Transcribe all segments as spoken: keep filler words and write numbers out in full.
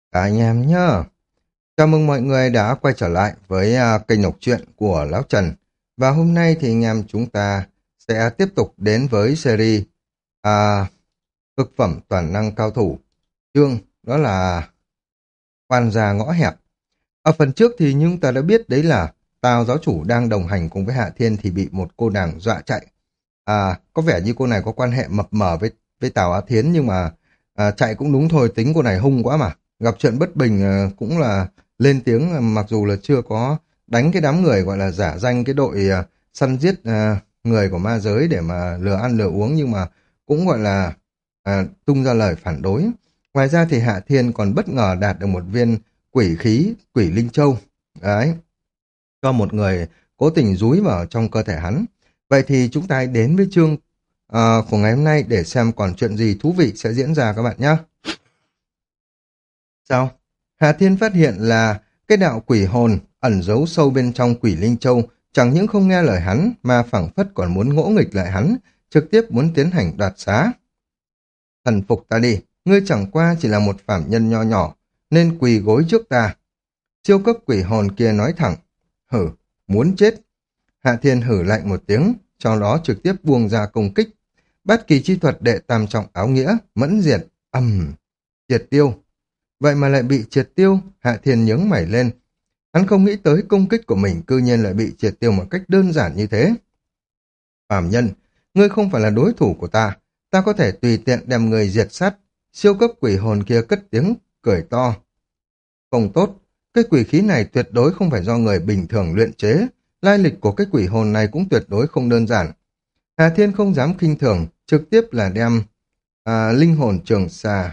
Cả anh em nhá. Chào mừng mọi người đã quay trở lại với à, kênh đọc truyện của Lão Trần. Và hôm nay thì anh em chúng ta sẽ tiếp tục đến với series à, Cực phẩm toàn năng cao thủ. Chương đó là Quan gia ngõ hẹp. Ở phần trước thì chúng ta đã biết đấy là Tào giáo chủ đang đồng hành cùng với Hạ Thiên thì bị một cô nàng dọa chạy. À, có vẻ như cô này có quan hệ mập mờ với với Tào Á Thiến nhưng mà à, chạy cũng đúng thôi, tính cô này hung quá mà. Gặp chuyện bất bình à, cũng là lên tiếng à, mặc dù là chưa có đánh cái đám người gọi là giả danh cái đội à, săn giết à, người của ma giới để mà lừa ăn lừa uống nhưng mà cũng gọi là à, tung ra lời phản đối. Ngoài ra thì Hạ Thiên còn bất ngờ đạt được một viên quỷ khí, quỷ linh châu. Đấy, cho một người cố tình dúi vào trong cơ thể hắn. Vậy thì chúng ta hãy đến với chương ờ, của ngày hôm nay để xem còn chuyện gì thú vị sẽ diễn ra các bạn nhé. Sao? Hà Thiên phát hiện là cái đạo quỷ hồn ẩn giấu sâu bên trong quỷ linh châu chẳng những không nghe lời hắn mà phảng phất còn muốn ngỗ nghịch lại hắn, trực tiếp muốn tiến hành đoạt xá. Thần phục ta đi, ngươi chẳng qua chỉ là một phạm nhân nho nhỏ, nên quỳ gối trước ta. Siêu cấp quỷ hồn kia nói thẳng, hử, muốn chết. Hạ Thiên hử lạnh một tiếng, sau đó trực tiếp buông ra công kích. Bát kỳ chi thuật đệ tam trọng áo nghĩa, mẫn diệt, ầm, triệt tiêu. Vậy mà lại bị triệt tiêu, Hạ Thiên nhướng mày lên. Hắn không nghĩ tới công kích của mình cư nhiên lại bị triệt tiêu một cách đơn giản như thế. Phàm nhân, ngươi không phải là đối thủ của ta, ta có thể tùy tiện đem người diệt sát. Siêu cấp quỷ hồn kia cất tiếng, cười to. Không tốt, cái quỷ khí này tuyệt đối không phải do người bình thường luyện chế, lai lịch của cái quỷ hồn này cũng tuyệt đối không đơn giản. Hà Thiên không dám khinh thường, trực tiếp là đem à, linh hồn trường xà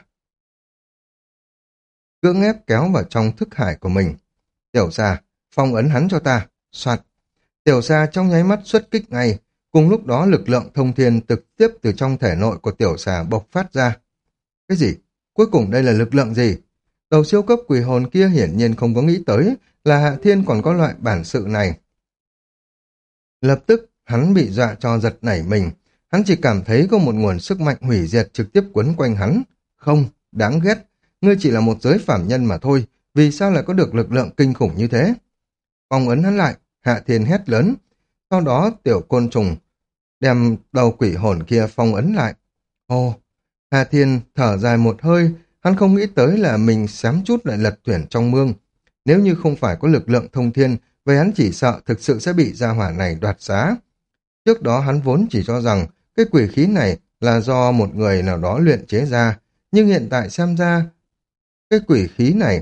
cưỡng ép kéo vào trong thức hải của mình. Tiểu xà, phong ấn hắn cho ta, soạt. Tiểu xà trong nháy mắt xuất kích ngay, cùng lúc đó lực lượng thông thiên trực tiếp từ trong thể nội của tiểu xà bộc phát ra. Cái gì? Cuối cùng đây là lực lượng gì? Đầu siêu cấp quỷ hồn kia hiển nhiên không có nghĩ tới là Hạ Thiên còn có loại bản sự này. Lập tức, hắn bị dọa cho giật nảy mình. Hắn chỉ cảm thấy có một nguồn sức mạnh hủy diệt trực tiếp quấn quanh hắn. Không, đáng ghét. Ngươi chỉ là một giới phạm nhân mà thôi. Vì sao lại có được lực lượng kinh khủng như thế? Phong ấn hắn lại, Hạ Thiên hét lớn. Sau đó tiểu côn trùng đem đầu quỷ hồn kia phong ấn lại. Ồ, Hạ Thiên thở dài một hơi. Hắn không nghĩ tới là mình xém chút lại lật thuyền trong mương. Nếu như không phải có lực lượng thông thiên, vậy hắn chỉ sợ thực sự sẽ bị gia hỏa này đoạt xá. Trước đó hắn vốn chỉ cho rằng cái quỷ khí này là do một người nào đó luyện chế ra, nhưng hiện tại xem ra cái quỷ khí này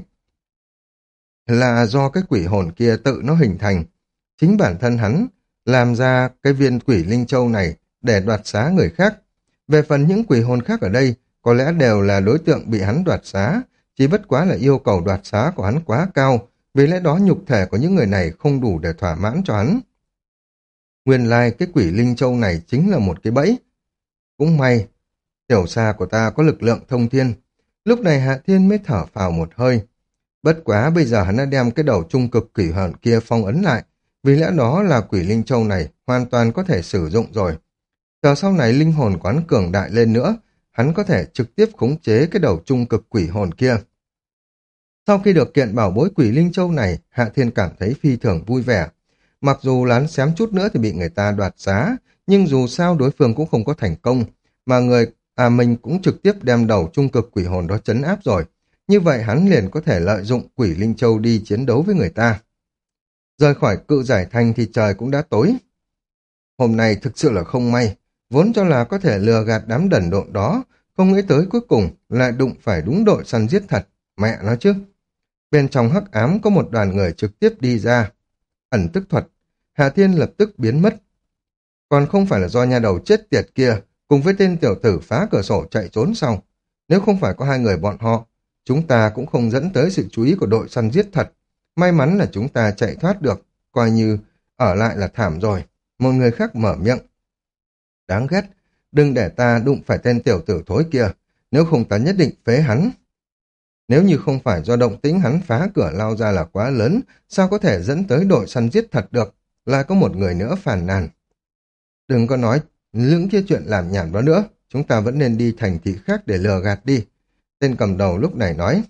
là do cái quỷ hồn kia tự nó hình thành. Chính bản thân hắn làm ra cái viên quỷ linh châu này để đoạt xá người khác. Về phần những quỷ hồn khác ở đây, có lẽ đều là đối tượng bị hắn đoạt xá, chỉ bất quá là yêu cầu đoạt xá của hắn quá cao, vì lẽ đó nhục thể của những người này không đủ để thỏa mãn cho hắn. Nguyên lai cái quỷ linh châu này chính là một cái bẫy. Cũng may, tiểu xa của ta có lực lượng thông thiên. Lúc này Hạ Thiên mới thở phào một hơi. Bất quá bây giờ hắn đã đem cái đầu trung cực quỷ hồn kia phong ấn lại, vì lẽ đó là quỷ linh châu này hoàn toàn có thể sử dụng rồi. Chờ sau này linh hồn quán cường đại lên nữa, hắn có thể trực tiếp khống chế cái đầu trung cực quỷ hồn kia. Sau khi được kiện bảo bối quỷ linh châu này, Hạ Thiên cảm thấy phi thường vui vẻ. Mặc dù lán xém chút nữa thì bị người ta đoạt xá, nhưng dù sao đối phương cũng không có thành công, mà người à mình cũng trực tiếp đem đầu trung cực quỷ hồn đó trấn áp rồi. Như vậy hắn liền có thể lợi dụng quỷ linh châu đi chiến đấu với người ta. Rời khỏi cự giải thanh thì trời cũng đã tối. Hôm nay thực sự là không may, vốn cho là có thể lừa gạt đám đần độn đó, không nghĩ tới cuối cùng lại đụng phải đúng đội săn giết thật, mẹ nó chứ. Bên trong hắc ám có một đoàn người trực tiếp đi ra. Ẩn tức thuật, Hà Thiên lập tức biến mất. Còn không phải là do nhà đầu chết tiệt kia cùng với tên tiểu tử phá cửa sổ chạy trốn sau. Nếu không phải có hai người bọn họ, chúng ta cũng không dẫn tới sự chú ý của đội săn giết thật. May mắn là chúng ta chạy thoát được, coi như ở lại là thảm rồi. Một người khác mở miệng. Đáng ghét, đừng để ta đụng phải tên tiểu tử thối kia, nếu không ta nhất định phế hắn. Nếu như không phải do động tĩnh hắn phá cửa lao ra là quá lớn, sao có thể dẫn tới đội săn giết thật được, lại có một người nữa phàn nàn. Đừng có nói những cái chuyện làm nhảm đó nữa, chúng ta vẫn nên đi thành thị khác để lừa gạt đi. Tên cầm đầu lúc này nói,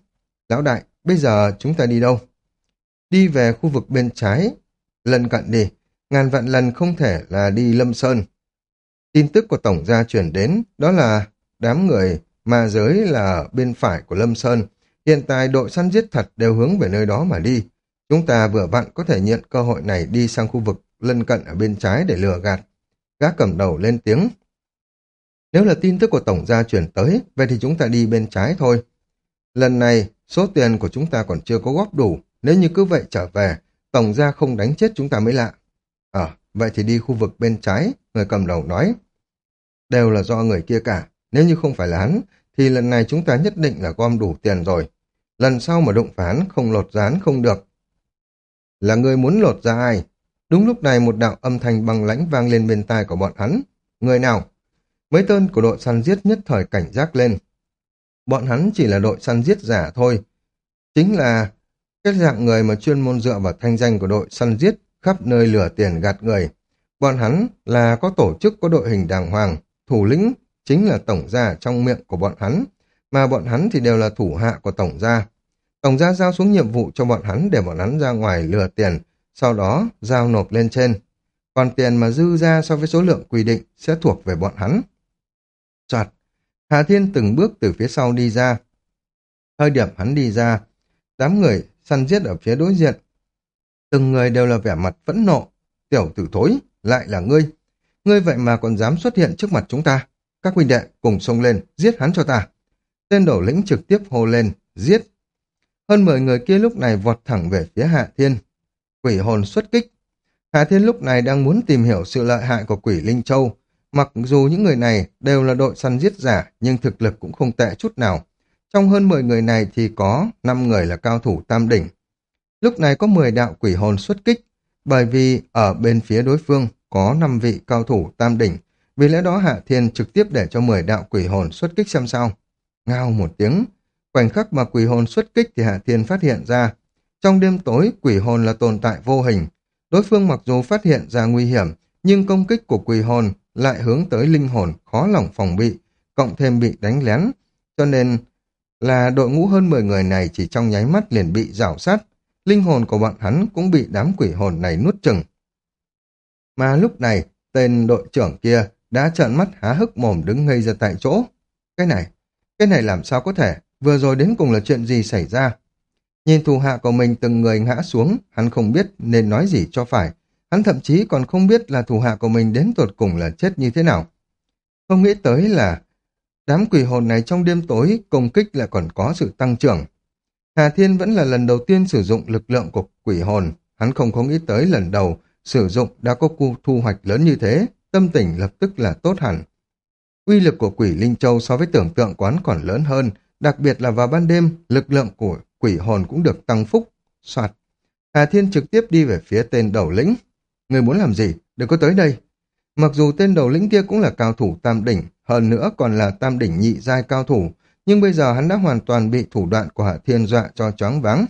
Lão đại, bây giờ chúng ta đi đâu? Đi về khu vực bên trái, lân cận đi, ngàn vạn lần không thể là đi Lâm Sơn. Tin tức của Tổng gia truyền đến, đó là đám người ma giới là ở bên phải của Lâm Sơn. Hiện tại đội săn giết thật đều hướng về nơi đó mà đi. Chúng ta vừa vặn có thể nhận cơ hội này đi sang khu vực lân cận ở bên trái để lừa gạt. Gã cầm đầu lên tiếng. Nếu là tin tức của Tổng gia truyền tới, vậy thì chúng ta đi bên trái thôi. Lần này, số tiền của chúng ta còn chưa có góp đủ. Nếu như cứ vậy trở về, Tổng gia không đánh chết chúng ta mới lạ. Ờ, vậy thì đi khu vực bên trái, người cầm đầu nói. Đều là do người kia cả. Nếu như không phải là hắn, thì lần này chúng ta nhất định là gom đủ tiền rồi. Lần sau mà đụng phải hắn không lột ra hắn không được. Là người muốn lột ra ai? Đúng lúc này một đạo âm thanh băng lãnh vang lên bên tai của bọn hắn. Người nào? Mấy tên của đội săn giết nhất thời cảnh giác lên. Bọn hắn chỉ là đội săn giết giả thôi. Chính là cái dạng người mà chuyên môn dựa vào thanh danh của đội săn giết khắp nơi lừa tiền gạt người. Bọn hắn là có tổ chức có đội hình đàng hoàng, thủ lĩnh chính là tổng gia trong miệng của bọn hắn, mà bọn hắn thì đều là thủ hạ của tổng gia. Tổng gia giao xuống nhiệm vụ cho bọn hắn để bọn hắn ra ngoài lừa tiền, sau đó giao nộp lên trên. Còn tiền mà dư ra so với số lượng quy định sẽ thuộc về bọn hắn. Soạt, Hà Thiên từng bước từ phía sau đi ra. Thời điểm hắn đi ra, đám người săn giết ở phía đối diện. Từng người đều là vẻ mặt phẫn nộ. Tiểu tử thối, lại là ngươi. Ngươi vậy mà còn dám xuất hiện trước mặt chúng ta. Các huynh đệ cùng xông lên, giết hắn cho ta. Tên đầu lĩnh trực tiếp hô lên, giết. Hơn mười người kia lúc này vọt thẳng về phía Hạ Thiên. Quỷ hồn xuất kích. Hạ Thiên lúc này đang muốn tìm hiểu sự lợi hại của quỷ Linh Châu. Mặc dù những người này đều là đội săn giết giả, nhưng thực lực cũng không tệ chút nào. Trong hơn mười người này thì có năm người là cao thủ tam đỉnh. Lúc này có mười đạo quỷ hồn xuất kích, bởi vì ở bên phía đối phương có năm vị cao thủ tam đỉnh. Vì lẽ đó Hạ Thiên trực tiếp để cho mười đạo quỷ hồn xuất kích xem sao. Ngao một tiếng, khoảnh khắc mà quỷ hồn xuất kích thì Hạ Thiên phát hiện ra. Trong đêm tối, quỷ hồn là tồn tại vô hình. Đối phương mặc dù phát hiện ra nguy hiểm, nhưng công kích của quỷ hồn lại hướng tới linh hồn khó lòng phòng bị, cộng thêm bị đánh lén. Cho nên là đội ngũ hơn mười người này chỉ trong nháy mắt liền bị rào sát. Linh hồn của bọn hắn cũng bị đám quỷ hồn này nuốt chừng. Mà lúc này, tên đội trưởng kia đã trợn mắt há hức mồm đứng ngây ra tại chỗ. Cái này, cái này làm sao có thể, vừa rồi đến cùng là chuyện gì xảy ra? Nhìn thủ hạ của mình từng người ngã xuống, hắn không biết nên nói gì cho phải. Hắn thậm chí còn không biết là thủ hạ của mình đến tột cùng là chết như thế nào. Không nghĩ tới là đám quỷ hồn này trong đêm tối công kích lại còn có sự tăng trưởng. Hà Thiên vẫn là lần đầu tiên sử dụng lực lượng của quỷ hồn. Hắn không có nghĩ tới lần đầu sử dụng đã có cu thu hoạch lớn như thế, tâm tình lập tức là tốt hẳn. Uy lực của quỷ Linh Châu so với tưởng tượng quán còn lớn hơn, đặc biệt là vào ban đêm, lực lượng của quỷ hồn cũng được tăng phúc. Soạt. Hà Thiên trực tiếp đi về phía tên đầu lĩnh. Người muốn làm gì? Đừng có tới đây. Mặc dù tên đầu lĩnh kia cũng là cao thủ tam đỉnh, hơn nữa còn là tam đỉnh nhị giai cao thủ, nhưng bây giờ hắn đã hoàn toàn bị thủ đoạn của Hạ Thiên dọa cho choáng váng.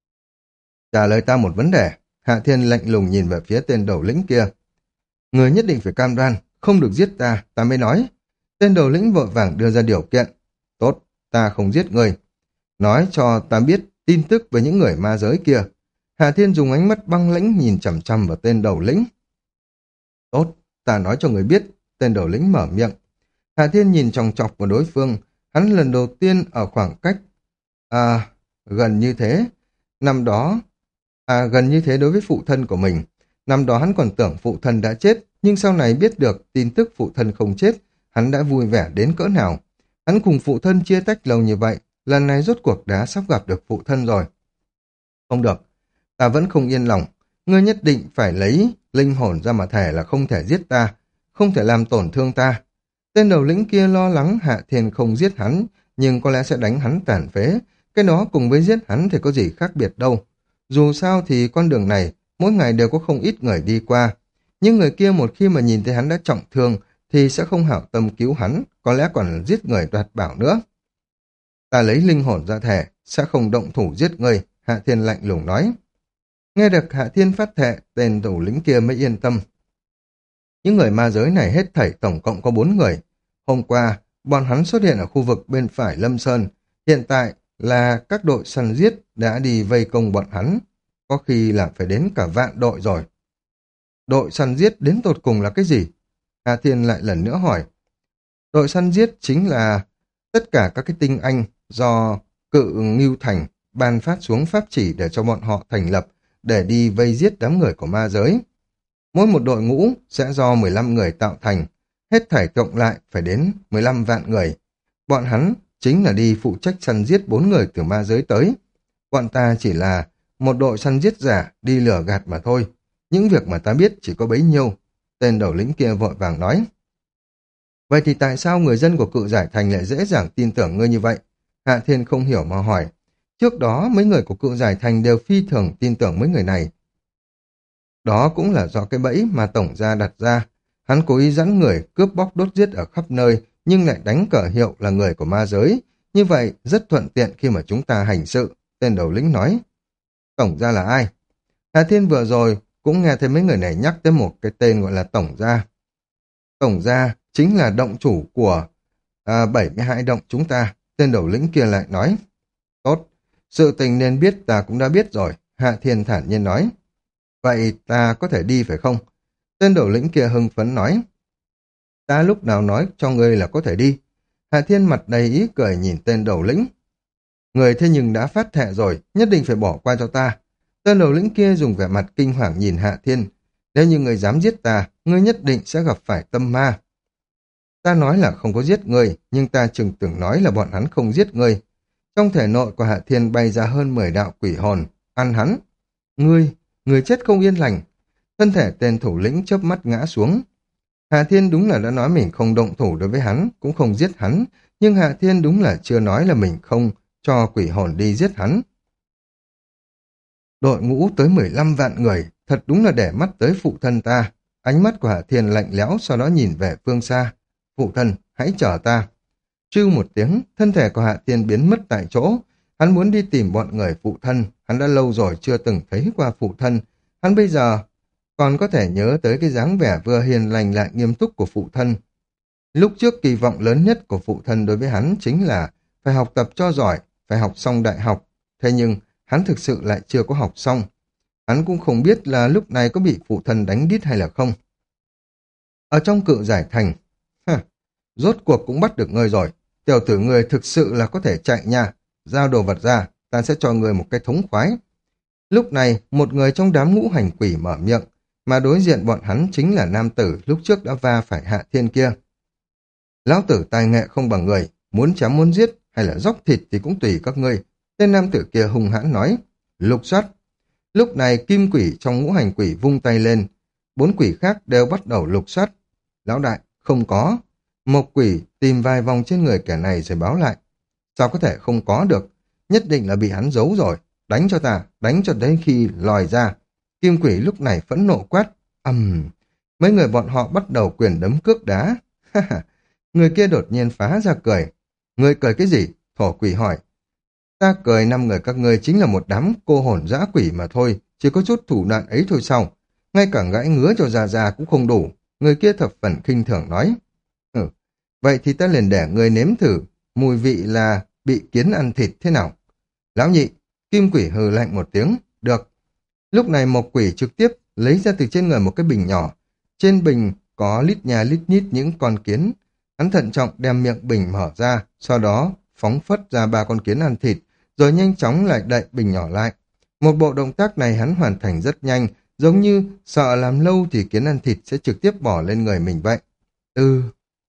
Trả lời ta một vấn đề. Hạ Thiên lạnh lùng nhìn về phía tên đầu lĩnh kia. Người nhất định phải cam đoan, không được giết ta, ta mới nói. Tên đầu lĩnh vội vàng đưa ra điều kiện. Tốt, ta không giết người. Nói cho ta biết tin tức về những người ma giới kia. Hạ Thiên dùng ánh mắt băng lãnh nhìn chằm chằm vào tên đầu lĩnh. Tốt, ta nói cho người biết. Tên đầu lĩnh mở miệng. Hạ Thiên nhìn chòng chọc vào đối phương. Hắn lần đầu tiên ở khoảng cách à, gần như thế. Năm đó, à gần như thế đối với phụ thân của mình. Năm đó hắn còn tưởng phụ thân đã chết, nhưng sau này biết được tin tức phụ thân không chết, hắn đã vui vẻ đến cỡ nào. Hắn cùng phụ thân chia tách lâu như vậy, lần này rốt cuộc đã sắp gặp được phụ thân rồi. Không được, ta vẫn không yên lòng. Ngươi nhất định phải lấy linh hồn ra mà thề là không thể giết ta, không thể làm tổn thương ta. Tên đầu lĩnh kia lo lắng Hạ Thiên không giết hắn, nhưng có lẽ sẽ đánh hắn tàn phế. Cái đó cùng với giết hắn thì có gì khác biệt đâu. Dù sao thì con đường này, mỗi ngày đều có không ít người đi qua. Nhưng người kia một khi mà nhìn thấy hắn đã trọng thương, thì sẽ không hảo tâm cứu hắn, có lẽ còn giết người đoạt bảo nữa. Ta lấy linh hồn ra thề, sẽ không động thủ giết người, Hạ Thiên lạnh lùng nói. Nghe được Hạ Thiên phát thệ, tên đầu lĩnh kia mới yên tâm. Những người ma giới này hết thảy tổng cộng có bốn người. Hôm qua, bọn hắn xuất hiện ở khu vực bên phải Lâm Sơn, hiện tại là các đội săn giết đã đi vây công bọn hắn, có khi là phải đến cả vạn đội rồi. Đội săn giết đến tột cùng là cái gì? Hà Thiên lại lần nữa hỏi. Đội săn giết chính là tất cả các cái tinh anh do Cự Ngưu Thành ban phát xuống pháp chỉ để cho bọn họ thành lập để đi vây giết đám người của ma giới. Mỗi một đội ngũ sẽ do mười lăm người tạo thành, hết thảy cộng lại phải đến mười lăm vạn người. Bọn hắn chính là đi phụ trách săn giết bốn người từ ma giới tới. Bọn ta chỉ là một đội săn giết giả đi lừa gạt mà thôi. Những việc mà ta biết chỉ có bấy nhiêu. Tên đầu lĩnh kia vội vàng nói. Vậy thì tại sao người dân của Cự Giải Thành lại dễ dàng tin tưởng ngươi như vậy? Hạ Thiên không hiểu mà hỏi. Trước đó mấy người của Cự Giải Thành đều phi thường tin tưởng mấy người này. Đó cũng là do cái bẫy mà tổng gia đặt ra. Hắn cố ý dẫn người cướp bóc đốt giết ở khắp nơi, nhưng lại đánh cờ hiệu là người của ma giới. Như vậy rất thuận tiện khi mà chúng ta hành sự. Tên đầu lĩnh nói. Tổng gia là ai? Hà Thiên vừa rồi cũng nghe thấy mấy người này nhắc tới một cái tên gọi là tổng gia. Tổng gia chính là động chủ của à, bảy mươi hai động chúng ta. Tên đầu lĩnh kia lại nói. Tốt, sự tình nên biết ta cũng đã biết rồi. Hạ Thiên thản nhiên nói. Vậy ta có thể đi phải không? Tên đầu lĩnh kia hưng phấn nói. Ta lúc nào nói cho ngươi là có thể đi. Hạ Thiên mặt đầy ý cười nhìn tên đầu lĩnh. Người thế nhưng đã phát thệ rồi, nhất định phải bỏ qua cho ta. Tên đầu lĩnh kia dùng vẻ mặt kinh hoàng nhìn Hạ Thiên. Nếu như người dám giết ta, ngươi nhất định sẽ gặp phải tâm ma. Ta nói là không có giết ngươi, nhưng ta chừng tưởng nói là bọn hắn không giết ngươi. Trong thể nội của Hạ Thiên bay ra hơn mười đạo quỷ hồn, ăn hắn. Ngươi, ngươi chết không yên lành. Thân thể tên thủ lĩnh chớp mắt ngã xuống. Hạ Thiên đúng là đã nói mình không động thủ đối với hắn, cũng không giết hắn, nhưng Hạ Thiên đúng là chưa nói là mình không cho quỷ hồn đi giết hắn. Đội ngũ tới mười lăm vạn người, thật đúng là để mắt tới phụ thân ta. Ánh mắt của Hạ Thiên lạnh lẽo, sau đó nhìn về phương xa. Phụ thân, hãy chờ ta. Chư một tiếng, thân thể của Hạ Thiên biến mất tại chỗ. Hắn muốn đi tìm bọn người phụ thân, hắn đã lâu rồi chưa từng thấy qua phụ thân. Hắn bây giờ còn có thể nhớ tới cái dáng vẻ vừa hiền lành lại nghiêm túc của phụ thân. Lúc trước kỳ vọng lớn nhất của phụ thân đối với hắn chính là phải học tập cho giỏi, phải học xong đại học. Thế nhưng hắn thực sự lại chưa có học xong. Hắn cũng không biết là lúc này có bị phụ thân đánh đít hay là không. Ở trong Cự Giải Thành, ha, rốt cuộc cũng bắt được ngươi rồi. Tiểu tử ngươi thực sự là có thể chạy nha. Giao đồ vật ra, ta sẽ cho ngươi một cái thống khoái. Lúc này, một người trong đám ngũ hành quỷ mở miệng, mà đối diện bọn hắn chính là nam tử lúc trước đã va phải Hạ Thiên kia. Lão tử tài nghệ không bằng người, muốn chém muốn giết hay là dóc thịt thì cũng tùy các ngươi. Tên nam tử kia hung hãn nói, lục soát. Lúc này kim quỷ trong ngũ hành quỷ vung tay lên, bốn quỷ khác đều bắt đầu lục soát. Lão đại, không có. Một quỷ tìm vài vòng trên người kẻ này rồi báo lại. Sao có thể không có được? Nhất định là bị hắn giấu rồi. Đánh cho ta, đánh cho đến khi lòi ra. Kim quỷ lúc này phẫn nộ quát. Ầm, uhm. Mấy người bọn họ bắt đầu quyền đấm cước đá. Người kia đột nhiên phá ra cười. Người cười cái gì? Thổ quỷ hỏi. Ta cười năm người các ngươi chính là một đám cô hồn dã quỷ mà thôi, chỉ có chút thủ đoạn ấy thôi sao? Ngay cả gãi ngứa cho già già cũng không đủ. Người kia thập phần khinh thường nói. Ừ, vậy thì ta liền để người nếm thử mùi vị là bị kiến ăn thịt thế nào? Lão nhị, kim quỷ hừ lạnh một tiếng. Được. Lúc này một quỷ trực tiếp lấy ra từ trên người một cái bình nhỏ. Trên bình có lít nhà lít nhít những con kiến. Hắn thận trọng đem miệng bình mở ra, sau đó phóng phất ra ba con kiến ăn thịt, rồi nhanh chóng lại đậy bình nhỏ lại. Một bộ động tác này hắn hoàn thành rất nhanh, giống như sợ làm lâu thì kiến ăn thịt sẽ trực tiếp bỏ lên người mình vậy. Ừ.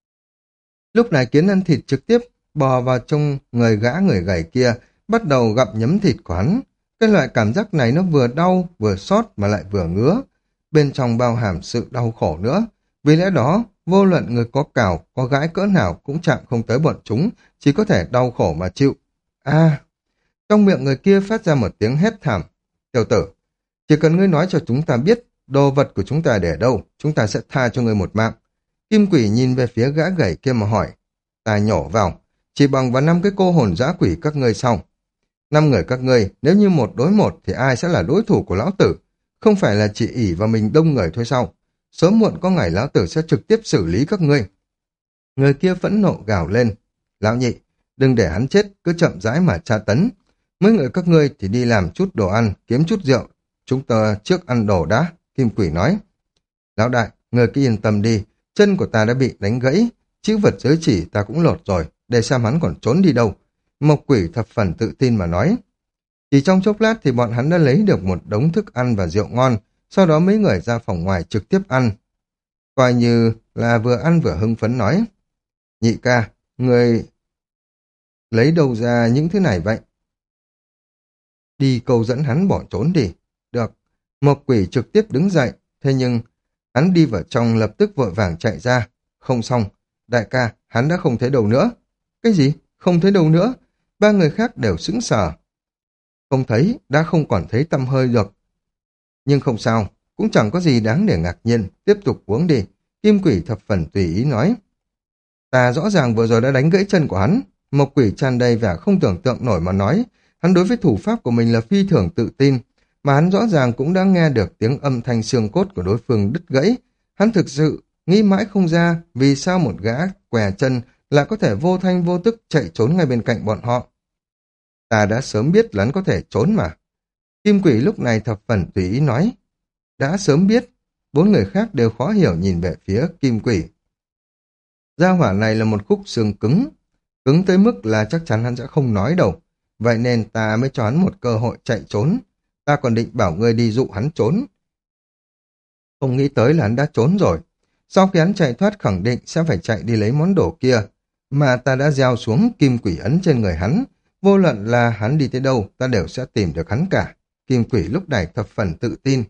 Lúc này kiến ăn thịt trực tiếp bò vào trong người gã người gầy kia, bắt đầu gặm nhấm thịt của hắn. Cái loại cảm giác này nó vừa đau, vừa xót mà lại vừa ngứa. Bên trong bao hàm sự đau khổ nữa. Vì lẽ đó, vô luận người có cào, có gãi cỡ nào cũng chạm không tới bọn chúng, chỉ có thể đau khổ mà chịu. À, trong miệng người kia phát ra một tiếng hét thảm. Tiểu tử, chỉ cần ngươi nói cho chúng ta biết đồ vật của chúng ta để đâu, chúng ta sẽ tha cho ngươi một mạng. Kim quỷ nhìn về phía gã gầy kia mà hỏi. Ta nhổ vào, chỉ bằng vào năm cái cô hồn dã quỷ các ngươi xong. Năm người các ngươi, nếu như một đối một thì ai sẽ là đối thủ của lão tử? Không phải là chỉ ỷ vào mình đông người thôi sao? Sớm muộn có ngày lão tử sẽ trực tiếp xử lý các ngươi. Người kia phẫn nộ gào lên. Lão nhị, đừng để hắn chết, cứ chậm rãi mà tra tấn. Mấy người các ngươi thì đi làm chút đồ ăn, kiếm chút rượu, chúng ta trước ăn đồ đã, Kim Quỷ nói. Lão đại, người cứ yên tâm đi, chân của ta đã bị đánh gãy, chữ vật giới chỉ ta cũng lột rồi, để xem hắn còn trốn đi đâu. Mộc Quỷ thập phần tự tin mà nói. Chỉ trong chốc lát thì bọn hắn đã lấy được một đống thức ăn và rượu ngon, sau đó mấy người ra phòng ngoài trực tiếp ăn. Coi như là vừa ăn vừa hưng phấn nói. Nhị ca, người lấy đâu ra những thứ này vậy? Đi câu dẫn hắn bỏ trốn đi. Được, Mộc Quỷ trực tiếp đứng dậy, thế nhưng hắn đi vào trong lập tức vội vàng chạy ra. Không xong, đại ca, hắn đã không thấy đâu nữa. Cái gì? Không thấy đâu nữa? Ba người khác đều sững sờ. Không thấy, đã không còn thấy tăm hơi được. Nhưng không sao, cũng chẳng có gì đáng để ngạc nhiên, tiếp tục uống đi. Kim Quỷ thập phần tùy ý nói. Ta rõ ràng vừa rồi đã đánh gãy chân của hắn. Mộc Quỷ tràn đầy vẻ không tưởng tượng nổi mà nói. Hắn đối với thủ pháp của mình là phi thường tự tin, mà hắn rõ ràng cũng đã nghe được tiếng âm thanh xương cốt của đối phương đứt gãy. Hắn thực sự nghĩ mãi không ra vì sao một gã què chân lại có thể vô thanh vô tức chạy trốn ngay bên cạnh bọn họ. Ta đã sớm biết là hắn có thể trốn mà. Kim Quỷ lúc này thập phần tùy ý nói. Đã sớm biết. Bốn người khác đều khó hiểu nhìn về phía Kim Quỷ. Gia hỏa này là một khúc xương cứng. Cứng tới mức là chắc chắn hắn sẽ không nói đâu. Vậy nên ta mới cho hắn một cơ hội chạy trốn. Ta còn định bảo ngươi đi dụ hắn trốn. Không nghĩ tới là hắn đã trốn rồi. Sau khi hắn chạy thoát khẳng định sẽ phải chạy đi lấy món đồ kia. Mà ta đã gieo xuống kim quỷ ấn trên người hắn. Vô luận là hắn đi tới đâu, ta đều sẽ tìm được hắn cả. Kim Quỷ lúc này thập phần tự tin.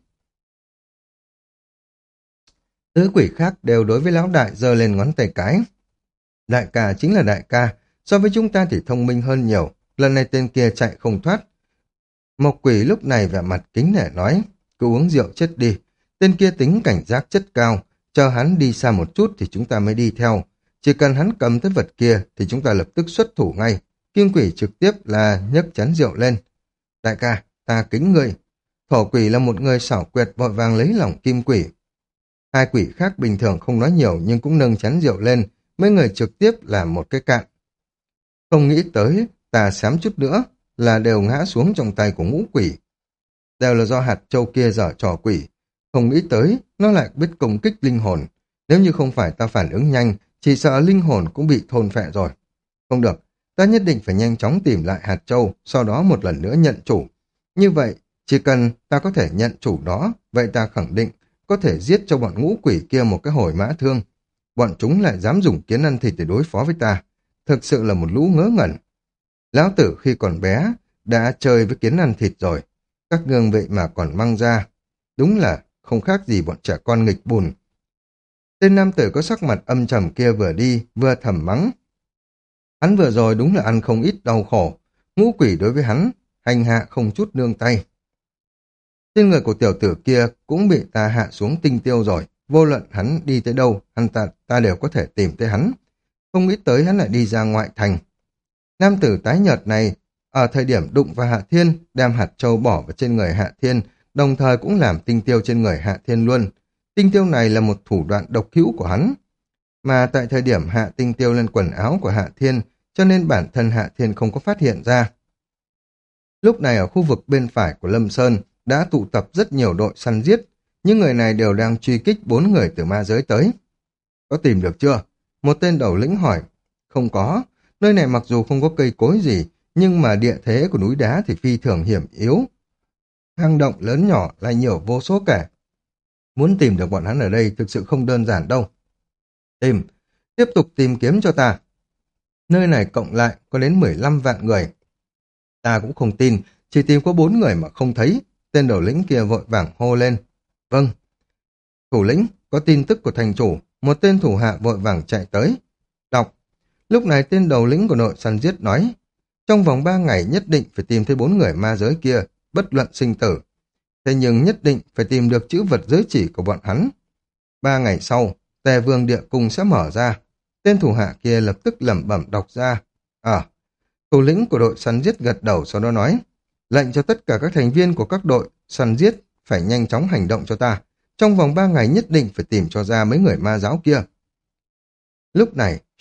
Tứ quỷ khác đều đối với lão đại giơ lên ngón tay cái. Đại ca chính là đại ca, so với chúng ta thì thông minh hơn nhiều. Lần này tên kia chạy không thoát. Mộc Quỷ lúc này vẻ mặt kính nể nói, cứ uống rượu chết đi. Tên kia tính cảnh giác chất cao, chờ hắn đi xa một chút thì chúng ta mới đi theo. Chỉ cần hắn cầm tới vật kia thì chúng ta lập tức xuất thủ ngay. Kim Quỷ trực tiếp là nhấc chén rượu lên. Đại ca, ta kính ngươi. Thổ Quỷ là một người xảo quyệt vội vàng lấy lòng Kim Quỷ. Hai quỷ khác bình thường không nói nhiều nhưng cũng nâng chén rượu lên, mấy người trực tiếp làm một cái cạn. Không nghĩ tới, ta xám chút nữa là đều ngã xuống trong tay của ngũ quỷ. Đều là do hạt châu kia dở trò quỷ. Không nghĩ tới, nó lại biết công kích linh hồn. Nếu như không phải ta phản ứng nhanh, chỉ sợ linh hồn cũng bị thôn phệ rồi. Không được, ta nhất định phải nhanh chóng tìm lại hạt châu, sau đó một lần nữa nhận chủ. Như vậy, chỉ cần ta có thể nhận chủ đó, vậy ta khẳng định có thể giết cho bọn ngũ quỷ kia một cái hồi mã thương. Bọn chúng lại dám dùng kiến ăn thịt để đối phó với ta. Thực sự là một lũ ngớ ngẩn. Lão tử khi còn bé đã chơi với kiến ăn thịt rồi. Các gương vậy mà còn mang ra. Đúng là không khác gì bọn trẻ con nghịch bùn. Tên nam tử có sắc mặt âm trầm kia vừa đi, vừa thầm mắng. Hắn vừa rồi đúng là ăn không ít đau khổ. Ngũ quỷ đối với hắn, hành hạ không chút nương tay. Trên người của tiểu tử kia cũng bị ta hạ xuống tinh tiêu rồi. Vô luận hắn đi tới đâu, hắn ta, ta đều có thể tìm tới hắn. Không nghĩ tới hắn lại đi ra ngoại thành. Nam tử tái nhợt này, ở thời điểm đụng vào Hạ Thiên, đem hạt châu bỏ vào trên người Hạ Thiên, đồng thời cũng làm tinh tiêu trên người Hạ Thiên luôn. Tinh tiêu này là một thủ đoạn độc hữu của hắn. Mà tại thời điểm hạ tinh tiêu lên quần áo của Hạ Thiên, cho nên bản thân Hạ Thiên không có phát hiện ra. Lúc này ở khu vực bên phải của Lâm Sơn đã tụ tập rất nhiều đội săn giết. Những người này đều đang truy kích bốn người từ ma giới tới. Có tìm được chưa? Một tên đầu lĩnh hỏi. Không có. Nơi này mặc dù không có cây cối gì, nhưng mà địa thế của núi đá thì phi thường hiểm yếu. Hang động lớn nhỏ lại nhiều vô số kể. Muốn tìm được bọn hắn ở đây thực sự không đơn giản đâu. Tìm. Tiếp tục tìm kiếm cho ta. Nơi này cộng lại có đến mười lăm vạn người. Ta cũng không tin, chỉ tìm có bốn người mà không thấy. Tên đầu lĩnh kia vội vàng hô lên. Vâng. Thủ lĩnh, có tin tức của thành chủ. Một tên thủ hạ vội vàng chạy tới. Đọc. Lúc này tên đầu lĩnh của đội săn giết nói. Trong vòng ba ngày nhất định phải tìm thấy bốn người ma giới kia, bất luận sinh tử. Thế nhưng nhất định phải tìm được chữ vật giới chỉ của bọn hắn. Ba ngày sau, Tề Vương Địa Cung sẽ mở ra. Tên thủ hạ kia lập tức lẩm bẩm đọc ra. À, thủ lĩnh của đội săn giết gật đầu sau đó nói. Lệnh cho tất cả các thành viên của các đội săn giết phải nhanh chóng hành động cho ta. Trong vòng ba ngày nhất định phải tìm cho ra mấy người ma giáo kia. Lúc này,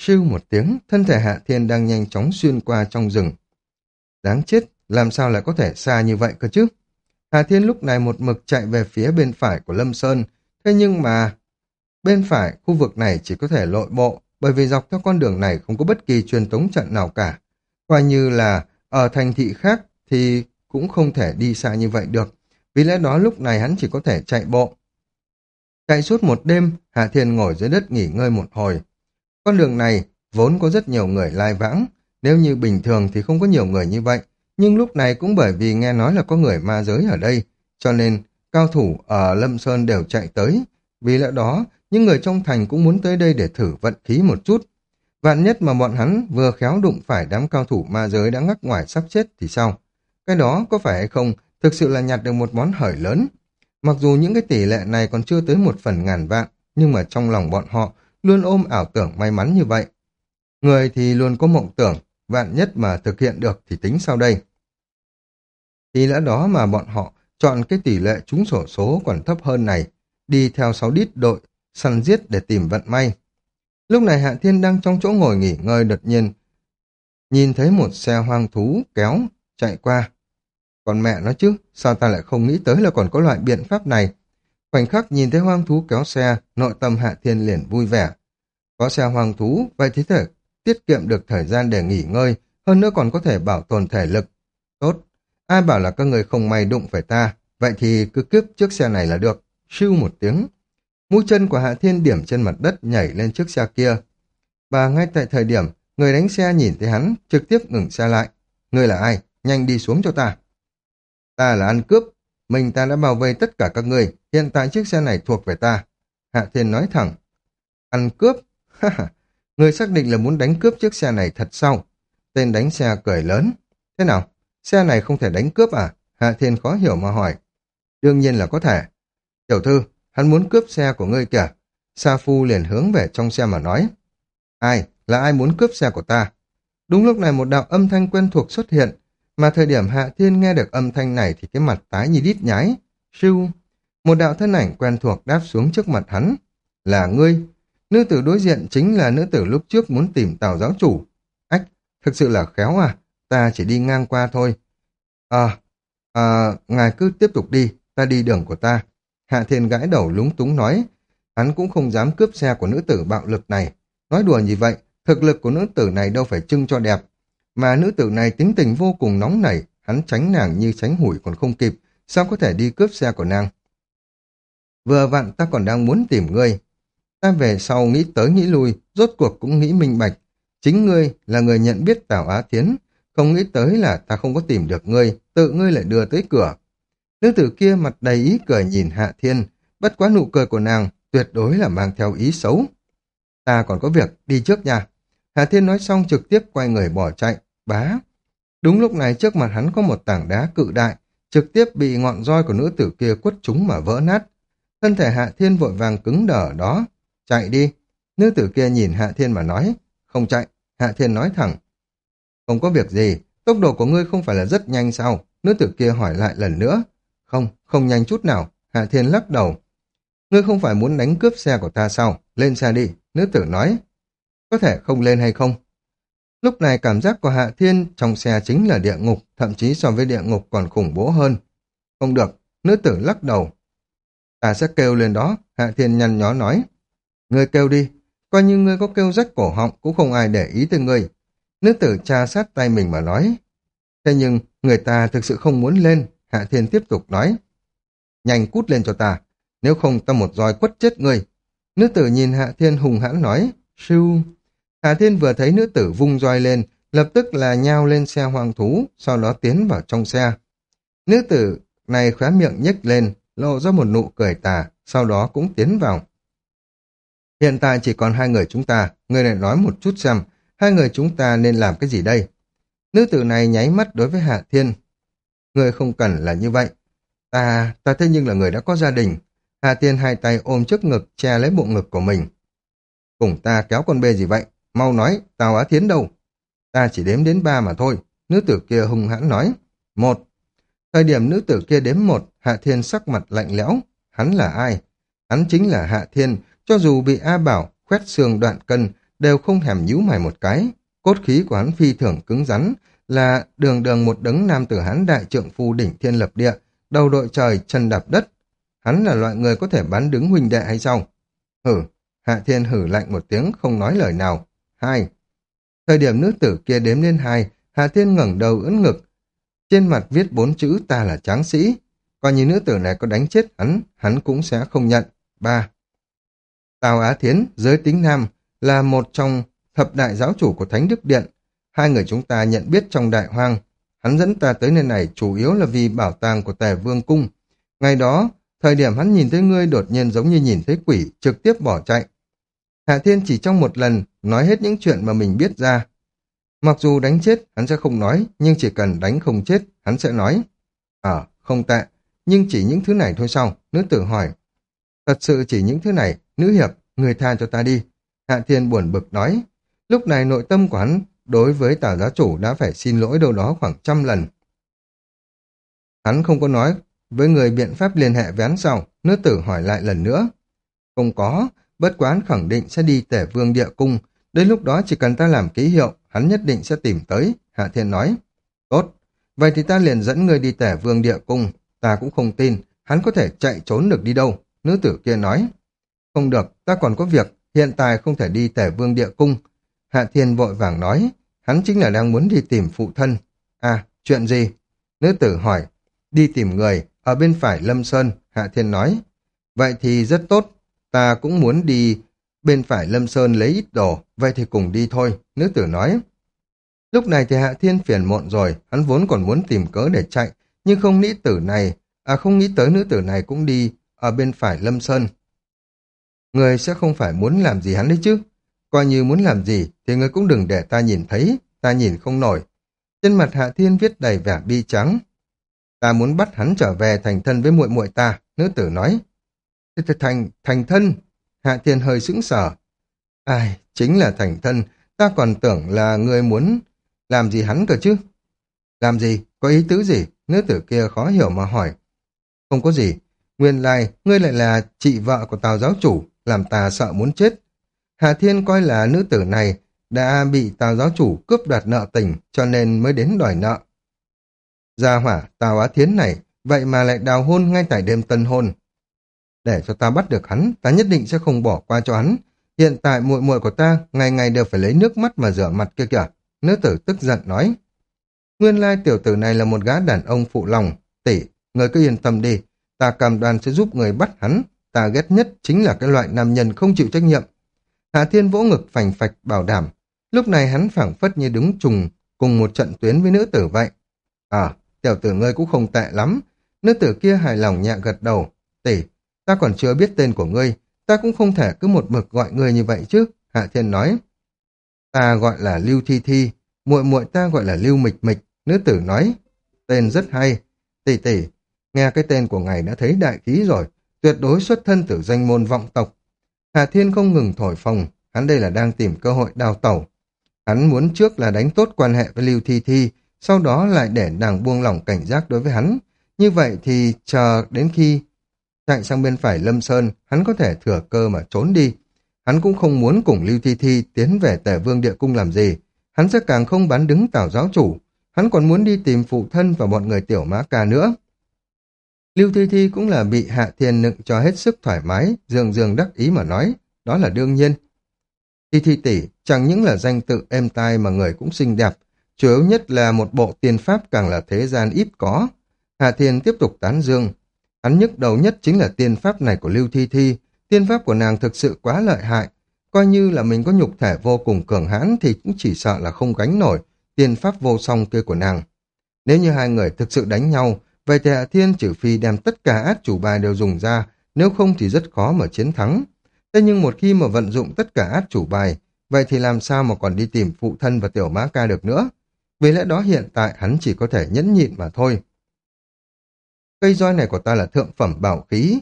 Sưu một tiếng, thân thể Hạ Thiên đang nhanh chóng xuyên qua trong rừng. Đáng chết, làm sao lại có thể xa như vậy cơ chứ? Hạ Thiên lúc này một mực chạy về phía bên phải của Lâm Sơn, thế nhưng mà bên phải khu vực này chỉ có thể lội bộ, bởi vì dọc theo con đường này không có bất kỳ truyền tống trận nào cả. Coi như là ở thành thị khác thì cũng không thể đi xa như vậy được, vì lẽ đó lúc này hắn chỉ có thể chạy bộ. Chạy suốt một đêm, Hạ Thiên ngồi dưới đất nghỉ ngơi một hồi. Con đường này vốn có rất nhiều người lai vãng, nếu như bình thường thì không có nhiều người như vậy, nhưng lúc này cũng bởi vì nghe nói là có người ma giới ở đây, cho nên cao thủ ở Lâm Sơn đều chạy tới. Vì lẽ đó, những người trong thành cũng muốn tới đây để thử vận khí một chút. Vạn nhất mà bọn hắn vừa khéo đụng phải đám cao thủ ma giới đã ngắc ngoài sắp chết thì sao? Cái đó có phải hay không, thực sự là nhặt được một món hời lớn. Mặc dù những cái tỷ lệ này còn chưa tới một phần ngàn vạn, nhưng mà trong lòng bọn họ luôn ôm ảo tưởng may mắn như vậy. Người thì luôn có mộng tưởng, vạn nhất mà thực hiện được thì tính sau đây. Thì lẽ đó mà bọn họ chọn cái tỷ lệ trúng xổ số còn thấp hơn này, đi theo sáu đít đội, săn giết để tìm vận may. Lúc này Hạ Thiên đang trong chỗ ngồi nghỉ ngơi đột nhiên, nhìn thấy một xe hoang thú kéo, chạy qua. Còn mẹ nó chứ, sao ta lại không nghĩ tới là còn có loại biện pháp này. Khoảnh khắc nhìn thấy hoang thú kéo xe, nội tâm Hạ Thiên liền vui vẻ. Có xe hoang thú, vậy thì thể tiết kiệm được thời gian để nghỉ ngơi, hơn nữa còn có thể bảo tồn thể lực. Tốt, ai bảo là các người không may đụng phải ta, vậy thì cứ cướp chiếc xe này là được. Siêu một tiếng. Mũi chân của Hạ Thiên điểm trên mặt đất nhảy lên chiếc xe kia. Và ngay tại thời điểm, người đánh xe nhìn thấy hắn, trực tiếp ngừng xe lại. Ngươi là ai? Nhanh đi xuống cho ta. Ta là ăn cướp. Mình ta đã bảo vệ tất cả các ngươi. Hiện tại chiếc xe này thuộc về ta. Hạ Thiên nói thẳng. Ăn cướp? Người xác định là muốn đánh cướp chiếc xe này thật sao? Tên đánh xe cười lớn. Thế nào? Xe này không thể đánh cướp à? Hạ Thiên khó hiểu mà hỏi. Đương nhiên là có thể. Tiểu thư, hắn muốn cướp xe của ngươi kìa. Sa Phu liền hướng về trong xe mà nói. Ai? Là ai muốn cướp xe của ta? Đúng lúc này một đạo âm thanh quen thuộc xuất hiện, mà thời điểm Hạ Thiên nghe được âm thanh này thì cái mặt tái như đít nhái. Siêu! Một đạo thân ảnh quen thuộc đáp xuống trước mặt hắn. Là ngươi! Nữ tử đối diện chính là nữ tử lúc trước muốn tìm Tào giáo chủ. Ách! Thực sự là khéo à? Ta chỉ đi ngang qua thôi. À, à, ngài cứ tiếp tục đi, ta đi đường của ta. Hạ Thiên gãi đầu lúng túng nói. Hắn cũng không dám cướp xe của nữ tử bạo lực này. Nói đùa như vậy, thực lực của nữ tử này đâu phải trưng cho đẹp. Mà nữ tử này tính tình vô cùng nóng nảy, hắn tránh nàng như tránh hủi còn không kịp, sao có thể đi cướp xe của nàng. Vừa vặn ta còn đang muốn tìm ngươi. Ta về sau nghĩ tới nghĩ lui, rốt cuộc cũng nghĩ minh bạch. Chính ngươi là người nhận biết Tào Á Thiến, không nghĩ tới là ta không có tìm được ngươi, tự ngươi lại đưa tới cửa. Nữ tử kia mặt đầy ý cười nhìn Hạ Thiên, bất quá nụ cười của nàng tuyệt đối là mang theo ý xấu. Ta còn có việc, đi trước nha. Hạ Thiên nói xong trực tiếp quay người bỏ chạy, bá. Đúng lúc này trước mặt hắn có một tảng đá cự đại, trực tiếp bị ngọn roi của nữ tử kia quất trúng mà vỡ nát. Thân thể Hạ Thiên vội vàng cứng đờ ở đó. Chạy đi. Nữ tử kia nhìn Hạ Thiên mà nói. Không chạy. Hạ Thiên nói thẳng. Không có việc gì. Tốc độ của ngươi không phải là rất nhanh sao? Nữ tử kia hỏi lại lần nữa. Không, không nhanh chút nào. Hạ Thiên lắc đầu. Ngươi không phải muốn đánh cướp xe của ta sao? Lên xe đi. Nữ tử nói. Có thể không lên hay không? Lúc này cảm giác của Hạ Thiên trong xe chính là địa ngục, thậm chí so với địa ngục còn khủng bố hơn. Không được. Nữ tử lắc đầu. Ta sẽ kêu lên đó. Hạ Thiên nhăn nhó nói. Ngươi kêu đi. Coi như ngươi có kêu rách cổ họng cũng không ai để ý tới ngươi. Nữ tử tra sát tay mình mà nói. Thế nhưng người ta thực sự không muốn lên. Hạ Thiên tiếp tục nói. Nhanh cút lên cho ta. Nếu không ta một roi quất chết ngươi. Nữ tử nhìn Hạ Thiên hùng hãn nói. Siêu. Hạ Thiên vừa thấy nữ tử vung roi lên, lập tức là nhao lên xe hoang thú, sau đó tiến vào trong xe. Nữ tử này khóe miệng nhếch lên, lộ ra một nụ cười tà, sau đó cũng tiến vào. Hiện tại chỉ còn hai người chúng ta, người này nói một chút xem, hai người chúng ta nên làm cái gì đây? Nữ tử này nháy mắt đối với Hạ Thiên. Người không cần là như vậy. Ta, ta thế nhưng là người đã có gia đình. Hạ Thiên hai tay ôm trước ngực, che lấy bộ ngực của mình. Cùng ta kéo con bê gì vậy? Mau nói, Tào Á Thiến đâu? Ta chỉ đếm đến ba mà thôi. Nữ tử kia hung hãn nói. Một. Thời điểm nữ tử kia đếm một, Hạ Thiên sắc mặt lạnh lẽo. Hắn là ai? Hắn chính là Hạ Thiên. Cho dù bị A Bảo khoét xương đoạn cân, đều không thèm nhíu mày một cái. Cốt khí của hắn phi thường cứng rắn, là đường đường một đấng nam tử Hán đại trượng phu đỉnh thiên lập địa, đầu đội trời, chân đạp đất. Hắn là loại người có thể bán đứng huynh đệ hay sao? Hử, Hạ Thiên hử lạnh một tiếng không nói lời nào. Hai. Thời điểm nữ tử kia đếm lên hai, Hạ Thiên ngẩng đầu ưỡn ngực. Trên mặt viết bốn chữ ta là tráng sĩ. Coi như nữ tử này có đánh chết hắn, hắn cũng sẽ không nhận. Ba. Tào Á Thiến, giới tính nam, là một trong thập đại giáo chủ của Thánh Đức Điện. Hai người chúng ta nhận biết trong đại hoang. Hắn dẫn ta tới nơi này chủ yếu là vì bảo tàng của Tề Vương Cung. Ngày đó, thời điểm hắn nhìn thấy ngươi đột nhiên giống như nhìn thấy quỷ, trực tiếp bỏ chạy. Hạ Thiên chỉ trong một lần nói hết những chuyện mà mình biết ra. Mặc dù đánh chết, hắn sẽ không nói, nhưng chỉ cần đánh không chết, hắn sẽ nói. Ờ, không tệ, nhưng chỉ những thứ này thôi sao? Nữ tử hỏi. Thật sự chỉ những thứ này, nữ hiệp, người tha cho ta đi. Hạ Thiên buồn bực nói. Lúc này nội tâm của hắn đối với Tào giáo chủ đã phải xin lỗi đâu đó khoảng trăm lần. Hắn không có nói với người biện pháp liên hệ với hắn sao? Nữ tử hỏi lại lần nữa. Không có, bất quá hắn khẳng định sẽ đi Tể Vương Địa Cung. Đến lúc đó chỉ cần ta làm ký hiệu, hắn nhất định sẽ tìm tới. Hạ Thiên nói. Tốt, vậy thì ta liền dẫn người đi Tể Vương Địa Cung. Ta cũng không tin, hắn có thể chạy trốn được đi đâu. Nữ tử kia nói. Không được, ta còn có việc, hiện tại không thể đi Tể Vương Địa Cung. Hạ Thiên vội vàng nói. Hắn chính là đang muốn đi tìm phụ thân. À, chuyện gì? Nữ tử hỏi. Đi tìm người, ở bên phải Lâm Sơn, Hạ Thiên nói. Vậy thì rất tốt, ta cũng muốn đi bên phải Lâm Sơn lấy ít đồ, vậy thì cùng đi thôi, nữ tử nói. Lúc này thì Hạ Thiên phiền muộn rồi, hắn vốn còn muốn tìm cớ để chạy, nhưng không nghĩ tử này, à không nghĩ tới nữ tử này cũng đi ở bên phải Lâm Sơn. Người sẽ không phải muốn làm gì hắn đấy chứ, coi như muốn làm gì thì người cũng đừng để ta nhìn thấy, ta nhìn không nổi. Trên mặt Hạ Thiên viết đầy vẻ bi trắng. Ta muốn bắt hắn trở về thành thân với muội muội ta, nữ tử nói. Thành, thành thân, Hạ Thiên hơi sững sờ. Ai, chính là thành thân, ta còn tưởng là người muốn làm gì hắn cơ chứ. Làm gì, có ý tứ gì, nữ tử kia khó hiểu mà hỏi. Không có gì, nguyên lai, ngươi lại là chị vợ của Tào giáo chủ, làm ta sợ muốn chết. Hạ Thiên coi là nữ tử này đã bị Tào giáo chủ cướp đoạt nợ tình, cho nên mới đến đòi nợ. Gia hỏa Tào Á Thiến này, vậy mà lại đào hôn ngay tại đêm tân hôn. Để cho ta bắt được hắn, ta nhất định sẽ không bỏ qua cho hắn. Hiện tại muội muội của ta, ngày ngày đều phải lấy nước mắt mà rửa mặt kia kìa. Nữ tử tức giận nói. Nguyên lai tiểu tử này là một gã đàn ông phụ lòng. Tỷ, người cứ yên tâm đi, ta cam đoan sẽ giúp người bắt hắn. Ta ghét nhất chính là cái loại nam nhân không chịu trách nhiệm. Hạ Thiên vỗ ngực phành phạch bảo đảm. Lúc này hắn phảng phất như đứng trùng cùng một trận tuyến với nữ tử vậy. À, tiểu tử ngươi cũng không tệ lắm. Nữ tử kia hài lòng nhẹ gật đầu. Tỷ, ta còn chưa biết tên của ngươi, ta cũng không thể cứ một mực gọi ngươi như vậy chứ, Hạ Thiên nói. Ta gọi là Lưu Thi Thi, muội muội ta gọi là Lưu Mịch Mịch, nữ tử nói. Tên rất hay, tỷ tỷ, nghe cái tên của ngài đã thấy đại khí rồi, tuyệt đối xuất thân từ danh môn vọng tộc. Hạ Thiên không ngừng thổi phồng, hắn đây là đang tìm cơ hội đào tẩu. Hắn muốn trước là đánh tốt quan hệ với Lưu Thi Thi, sau đó lại để nàng buông lỏng cảnh giác đối với hắn. Như vậy thì chờ đến khi chạy sang bên phải Lâm Sơn, hắn có thể thừa cơ mà trốn đi. Hắn cũng không muốn cùng Lưu Thi Thi tiến về Tề Vương Địa Cung làm gì. Hắn sẽ càng không bán đứng Tào giáo chủ. Hắn còn muốn đi tìm phụ thân và bọn người tiểu mã ca nữa. Lưu Thi Thi cũng là bị Hạ Thiên nựng cho hết sức thoải mái, dường dường đắc ý mà nói. Đó là đương nhiên. Thi Thi tỷ chẳng những là danh tự êm tai mà người cũng xinh đẹp. Chủ yếu nhất là một bộ tiên pháp càng là thế gian ít có. Hạ Thiên tiếp tục tán dương. Hắn nhức đầu nhất chính là tiên pháp này của Lưu Thi Thi. Tiên pháp của nàng thực sự quá lợi hại. Coi như là mình có nhục thể vô cùng cường hãn thì cũng chỉ sợ là không gánh nổi tiên pháp vô song kia của nàng. Nếu như hai người thực sự đánh nhau, vậy thì Hạ Thiên trừ phi đem tất cả át chủ bài đều dùng ra, nếu không thì rất khó mà chiến thắng. Thế nhưng một khi mà vận dụng tất cả át chủ bài, vậy thì làm sao mà còn đi tìm phụ thân và tiểu mã ca được nữa? Vì lẽ đó hiện tại hắn chỉ có thể nhẫn nhịn mà thôi. Cây roi này của ta là thượng phẩm bảo khí,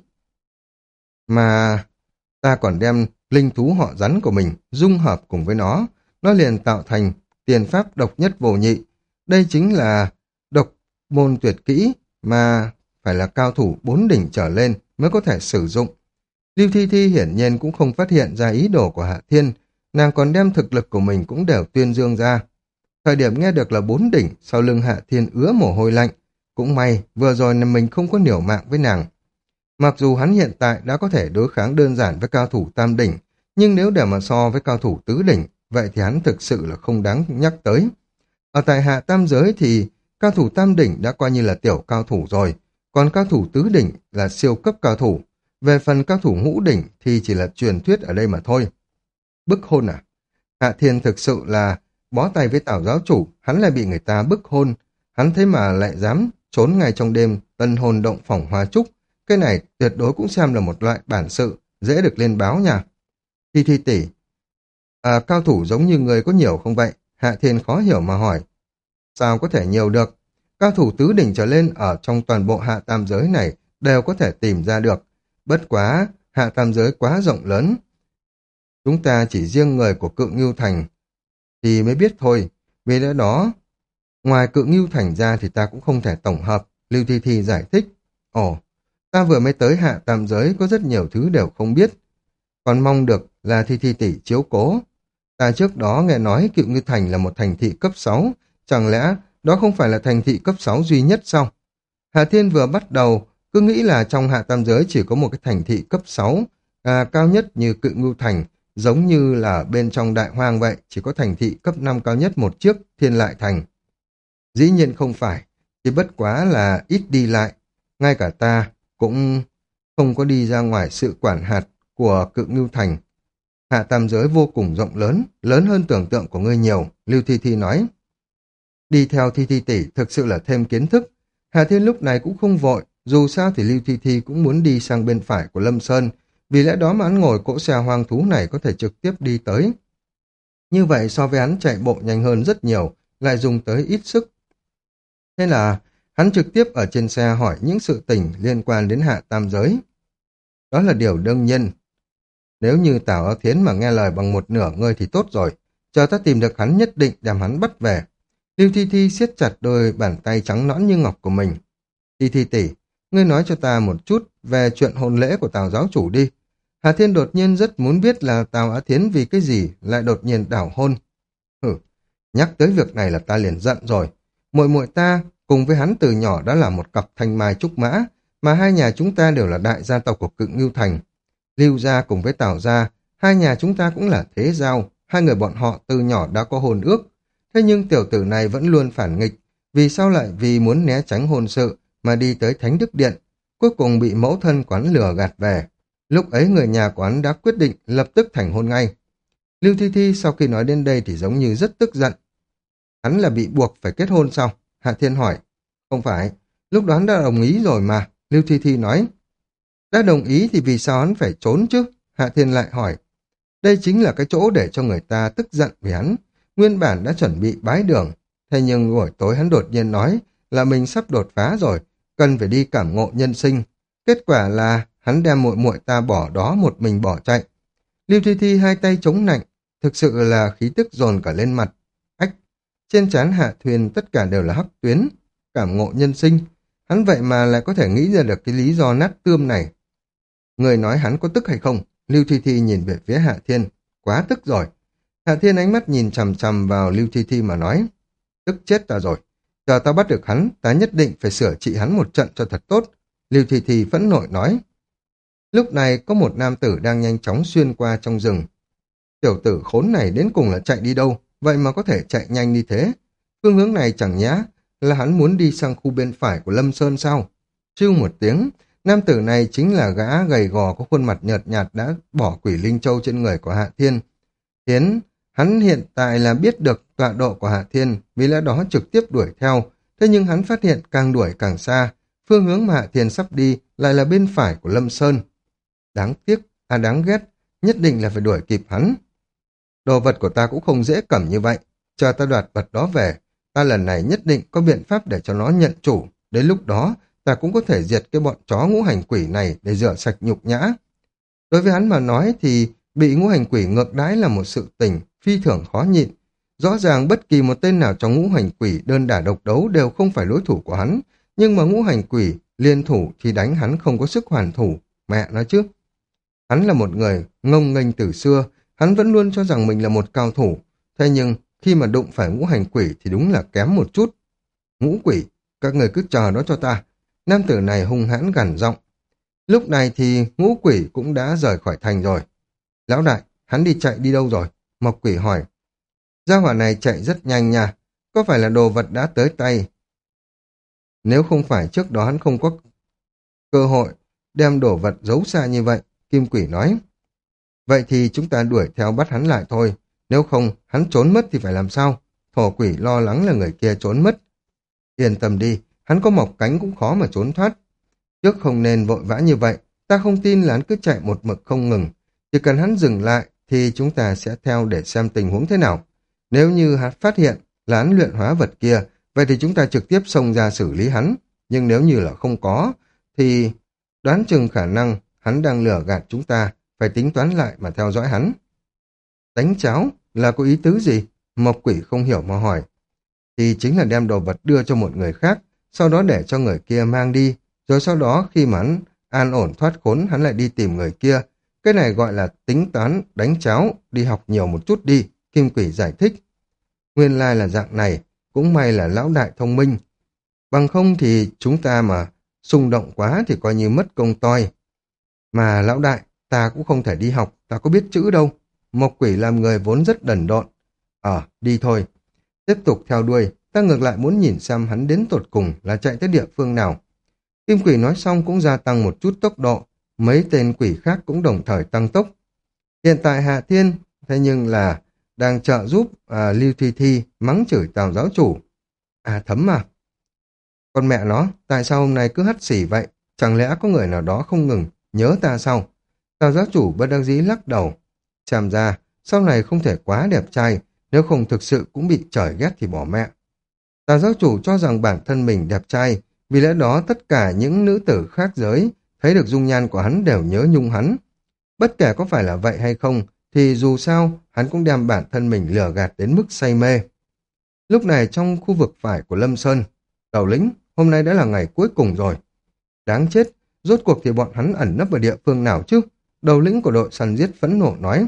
mà ta còn đem linh thú họ rắn của mình dung hợp cùng với nó, nó liền tạo thành tiền pháp độc nhất vô nhị. Đây chính là độc môn tuyệt kỹ mà phải là cao thủ bốn đỉnh trở lên mới có thể sử dụng. Lưu Thi Thi hiển nhiên cũng không phát hiện ra ý đồ của Hạ Thiên, nàng còn đem thực lực của mình cũng đều tuyên dương ra. Thời điểm nghe được là bốn đỉnh, sau lưng Hạ Thiên ứa mồ hôi lạnh. Cũng may, vừa rồi là mình không có liều mạng với nàng. Mặc dù hắn hiện tại đã có thể đối kháng đơn giản với cao thủ tam đỉnh, nhưng nếu để mà so với cao thủ tứ đỉnh, vậy thì hắn thực sự là không đáng nhắc tới. Ở tại hạ tam giới thì cao thủ tam đỉnh đã coi như là tiểu cao thủ rồi, còn cao thủ tứ đỉnh là siêu cấp cao thủ. Về phần cao thủ ngũ đỉnh thì chỉ là truyền thuyết ở đây mà thôi. Bức hôn à? Hạ Thiên thực sự là bó tay với Tào giáo chủ, hắn lại bị người ta bức hôn. Hắn thế mà lại dám trốn ngay trong đêm tân hôn động phòng hoa trúc. Cái này tuyệt đối cũng xem là một loại bản sự, dễ được lên báo nha. Thi Thi tỷ, à, cao thủ giống như người có nhiều không vậy? Hạ Thiên khó hiểu mà hỏi. Sao có thể nhiều được? Cao thủ tứ đỉnh trở lên ở trong toàn bộ hạ tam giới này đều có thể tìm ra được. Bất quá, hạ tam giới quá rộng lớn. Chúng ta chỉ riêng người của Cự Ngưu Thành thì mới biết thôi. Vì lẽ đó, ngoài Cự Ngưu Thành ra thì ta cũng không thể tổng hợp. Lưu Thi Thi giải thích. Ồ, ta vừa mới tới hạ tam giới có rất nhiều thứ đều không biết. Còn mong được là Thi Thi tỷ chiếu cố. Ta trước đó nghe nói Cự Ngưu Thành là một thành thị cấp sáu. Chẳng lẽ đó không phải là thành thị cấp sáu duy nhất sao? Hà Thiên vừa bắt đầu cứ nghĩ là trong hạ tam giới chỉ có một cái thành thị cấp sáu, à, cao nhất như Cự Ngưu Thành, giống như là bên trong Đại Hoang vậy, chỉ có thành thị cấp năm cao nhất một chiếc, Thiên Lại Thành. Dĩ nhiên không phải, chỉ bất quá là ít đi lại. Ngay cả ta cũng không có đi ra ngoài sự quản hạt của Cự Ngưu Thành. Hạ tam giới vô cùng rộng lớn, lớn hơn tưởng tượng của ngươi nhiều, Lưu Thi Thi nói. Đi theo Thi Thi tỷ thực sự là thêm kiến thức. Hà Thiên lúc này cũng không vội, dù sao thì Lưu Thi Thi cũng muốn đi sang bên phải của Lâm Sơn, vì lẽ đó mà hắn ngồi cỗ xe hoang thú này có thể trực tiếp đi tới. Như vậy so với hắn chạy bộ nhanh hơn rất nhiều, lại dùng tới ít sức. Thế là hắn trực tiếp ở trên xe hỏi những sự tình liên quan đến hạ tam giới. Đó là điều đương nhiên. Nếu như Tào Áo Thiến mà nghe lời bằng một nửa ngươi thì tốt rồi, chờ ta tìm được hắn nhất định đem hắn bắt về. Lưu Thi Thi siết chặt đôi bàn tay trắng nõn như ngọc của mình. Thi Thi tỷ, ngươi nói cho ta một chút về chuyện hôn lễ của Tào giáo chủ đi. Hà Thiên đột nhiên rất muốn biết là Tào Á Thiến vì cái gì lại đột nhiên đảo hôn. Hử, nhắc tới việc này là ta liền giận rồi. Muội muội ta cùng với hắn từ nhỏ đã là một cặp thanh mai trúc mã, mà hai nhà chúng ta đều là đại gia tộc của Cự Ngưu Thành. Lưu gia cùng với Tào gia, hai nhà chúng ta cũng là thế giao, hai người bọn họ từ nhỏ đã có hôn ước. Thế nhưng tiểu tử này vẫn luôn phản nghịch, vì sao lại vì muốn né tránh hôn sự mà đi tới Thánh Đức Điện, cuối cùng bị mẫu thân quán lừa gạt về. Lúc ấy người nhà quán đã quyết định lập tức thành hôn ngay. Lưu Thi Thi sau khi nói đến đây thì giống như rất tức giận. Hắn là bị buộc phải kết hôn sao? Hạ Thiên hỏi. Không phải, lúc đó hắn đã đồng ý rồi mà, Lưu Thi Thi nói. Đã đồng ý thì vì sao hắn phải trốn chứ? Hạ Thiên lại hỏi. Đây chính là cái chỗ để cho người ta tức giận vì hắn. Nguyên bản đã chuẩn bị bái đường, thế nhưng buổi tối hắn đột nhiên nói là mình sắp đột phá rồi, cần phải đi cảm ngộ nhân sinh. Kết quả là hắn đem muội muội ta bỏ đó một mình bỏ chạy. Lưu Thi Thi hai tay chống nạnh, thực sự là khí tức dồn cả lên mặt. Ách, trên trán Hạ Thuyền tất cả đều là hắc tuyến, cảm ngộ nhân sinh. Hắn vậy mà lại có thể nghĩ ra được cái lý do nát tươm này. Người nói hắn có tức hay không? Lưu Thi Thi nhìn về phía Hạ Thiên, quá tức rồi. Hạ Thiên ánh mắt nhìn chằm chằm vào Lưu Thi Thi mà nói, tức chết ta rồi. Chờ ta bắt được hắn, ta nhất định phải sửa trị hắn một trận cho thật tốt. Lưu Thi Thi phẫn nộ nói. Lúc này có một nam tử đang nhanh chóng xuyên qua trong rừng. Tiểu tử khốn này đến cùng là chạy đi đâu, vậy mà có thể chạy nhanh như thế. Phương hướng này chẳng nhá là hắn muốn đi sang khu bên phải của Lâm Sơn sao? Chưu một tiếng, nam tử này chính là gã gầy gò có khuôn mặt nhợt nhạt đã bỏ quỷ linh châu trên người của Hạ Thiên. Tiến, hắn hiện tại là biết được tọa độ của Hạ Thiên, vì lẽ đó trực tiếp đuổi theo. Thế nhưng hắn phát hiện càng đuổi càng xa, phương hướng mà Hạ Thiên sắp đi lại là bên phải của Lâm Sơn. Đáng tiếc, à đáng ghét, nhất định là phải đuổi kịp hắn. Đồ vật của ta cũng không dễ cầm như vậy, chờ ta đoạt vật đó về, ta lần này nhất định có biện pháp để cho nó nhận chủ, đến lúc đó ta cũng có thể diệt cái bọn chó ngũ hành quỷ này để rửa sạch nhục nhã. Đối với hắn mà nói thì bị ngũ hành quỷ ngược đãi là một sự tình phi thường khó nhịn. Rõ ràng bất kỳ một tên nào trong ngũ hành quỷ đơn đả độc đấu đều không phải đối thủ của hắn, nhưng mà ngũ hành quỷ liên thủ thì đánh hắn không có sức hoàn thủ, mẹ nói chứ. Hắn là một người ngông nghênh từ xưa, Hắn vẫn luôn cho rằng mình là một cao thủ, thế nhưng khi mà đụng phải ngũ hành quỷ thì đúng là kém một chút. Ngũ quỷ, các người cứ chờ đó cho ta. Nam tử này hung hãn gằn giọng. Lúc này thì ngũ quỷ cũng đã rời khỏi thành rồi. Lão đại, hắn đi chạy đi đâu rồi? Mộc quỷ hỏi. Gia hỏa này chạy rất nhanh nha, có phải là đồ vật đã tới tay? Nếu không phải trước đó hắn không có cơ hội đem đồ vật giấu xa như vậy, Kim quỷ nói. Vậy thì chúng ta đuổi theo bắt hắn lại thôi, nếu không hắn trốn mất thì phải làm sao? Thổ quỷ lo lắng là người kia trốn mất. Yên tâm đi, hắn có mọc cánh cũng khó mà trốn thoát. Trước không nên vội vã như vậy, ta không tin là hắn cứ chạy một mực không ngừng. Chỉ cần hắn dừng lại thì chúng ta sẽ theo để xem tình huống thế nào. Nếu như hắn phát hiện là hắn luyện hóa vật kia, vậy thì chúng ta trực tiếp xông ra xử lý hắn. Nhưng nếu như là không có, thì đoán chừng khả năng hắn đang lừa gạt chúng ta, phải tính toán lại mà theo dõi hắn. Đánh cháo là có ý tứ gì? Mộc quỷ không hiểu mà hỏi. Thì chính là đem đồ vật đưa cho một người khác, sau đó để cho người kia mang đi, rồi sau đó khi mà hắn an ổn thoát khốn hắn lại đi tìm người kia. Cái này gọi là tính toán, đánh cháo, đi học nhiều một chút đi, Kim quỷ giải thích. Nguyên lai là dạng này, cũng may là lão đại thông minh. Bằng không thì chúng ta mà xung động quá thì coi như mất công toi. Mà lão đại, ta cũng không thể đi học, ta có biết chữ đâu. Mộc quỷ làm người vốn rất đần độn. Ờ, đi thôi. Tiếp tục theo đuôi, ta ngược lại muốn nhìn xem hắn đến tột cùng là chạy tới địa phương nào. Kim quỷ nói xong cũng gia tăng một chút tốc độ, mấy tên quỷ khác cũng đồng thời tăng tốc. Hiện tại Hạ Thiên, thế nhưng là đang trợ giúp à, Lưu Thi Thi mắng chửi Tào giáo chủ. À Thấm mà. Con mẹ nó, tại sao hôm nay cứ hắt xỉ vậy? Chẳng lẽ có người nào đó không ngừng nhớ ta sao? Tào giáo chủ bất đắc dĩ lắc đầu. Xem ra, sau này không thể quá đẹp trai, nếu không thực sự cũng bị trời ghét thì bỏ mẹ. Tào giáo chủ cho rằng bản thân mình đẹp trai, vì lẽ đó tất cả những nữ tử khác giới thấy được dung nhan của hắn đều nhớ nhung hắn. Bất kể có phải là vậy hay không, thì dù sao, hắn cũng đem bản thân mình lừa gạt đến mức say mê. Lúc này trong khu vực phải của Lâm Sơn, đầu lĩnh, hôm nay đã là ngày cuối cùng rồi. Đáng chết, rốt cuộc thì bọn hắn ẩn nấp ở địa phương nào chứ? Đầu lĩnh của đội săn giết phẫn nộ nói.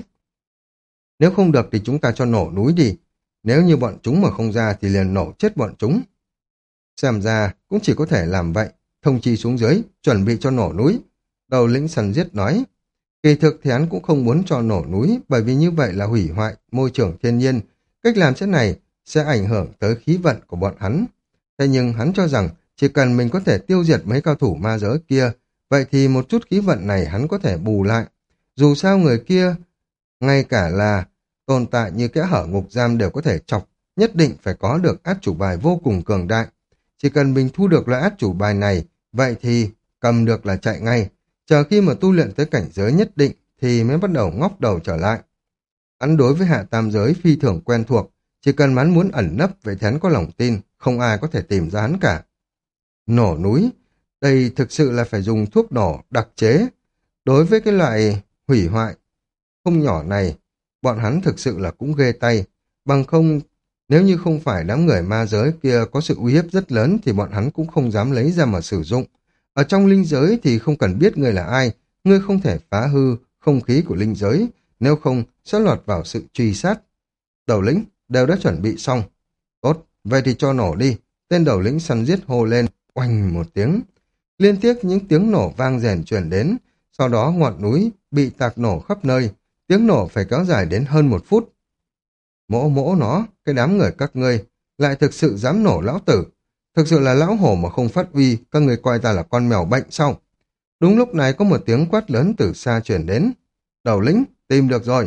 Nếu không được thì chúng ta cho nổ núi đi. Nếu như bọn chúng mà không ra thì liền nổ chết bọn chúng. Xem ra cũng chỉ có thể làm vậy. Thông chi xuống dưới, chuẩn bị cho nổ núi. Đầu lĩnh săn giết nói. Kỳ thực thì hắn cũng không muốn cho nổ núi, bởi vì như vậy là hủy hoại môi trường thiên nhiên. Cách làm thế này sẽ ảnh hưởng tới khí vận của bọn hắn. Thế nhưng hắn cho rằng chỉ cần mình có thể tiêu diệt mấy cao thủ ma giới kia, vậy thì một chút khí vận này hắn có thể bù lại. Dù sao người kia, ngay cả là tồn tại như kẽ hở ngục giam đều có thể chọc, nhất định phải có được át chủ bài vô cùng cường đại. Chỉ cần mình thu được loại át chủ bài này, vậy thì cầm được là chạy ngay. Chờ khi mà tu luyện tới cảnh giới nhất định thì mới bắt đầu ngóc đầu trở lại. Hắn đối với hạ tam giới phi thường quen thuộc, chỉ cần hắn muốn ẩn nấp vậy thì hắn có lòng tin, không ai có thể tìm ra hắn cả. Nổ núi, đây thực sự là phải dùng thuốc nổ đặc chế. Đối với cái loại hủy hoại không nhỏ này, bọn hắn thực sự là cũng ghê tay. Bằng không, nếu như không phải đám người ma giới kia có sự uy hiếp rất lớn thì bọn hắn cũng không dám lấy ra mà sử dụng. Ở trong linh giới thì không cần biết ngươi là ai, ngươi không thể phá hư không khí của linh giới, nếu không sẽ lọt vào sự truy sát. Đầu lĩnh đều đã chuẩn bị xong. Tốt, vậy thì cho nổ đi. Tên đầu lĩnh săn giết hô lên, oanh một tiếng. Liên tiếp những tiếng nổ vang rèn truyền đến, sau đó ngọn núi bị tạc nổ khắp nơi, tiếng nổ phải kéo dài đến hơn một phút. Mỗ mỗ nó, cái đám người các ngươi, lại thực sự dám nổ lão tử. Thực sự là lão hổ mà không phát uy, các người coi ta là con mèo bệnh sao? Đúng lúc này có một tiếng quát lớn từ xa truyền đến. Đầu lĩnh, tìm được rồi.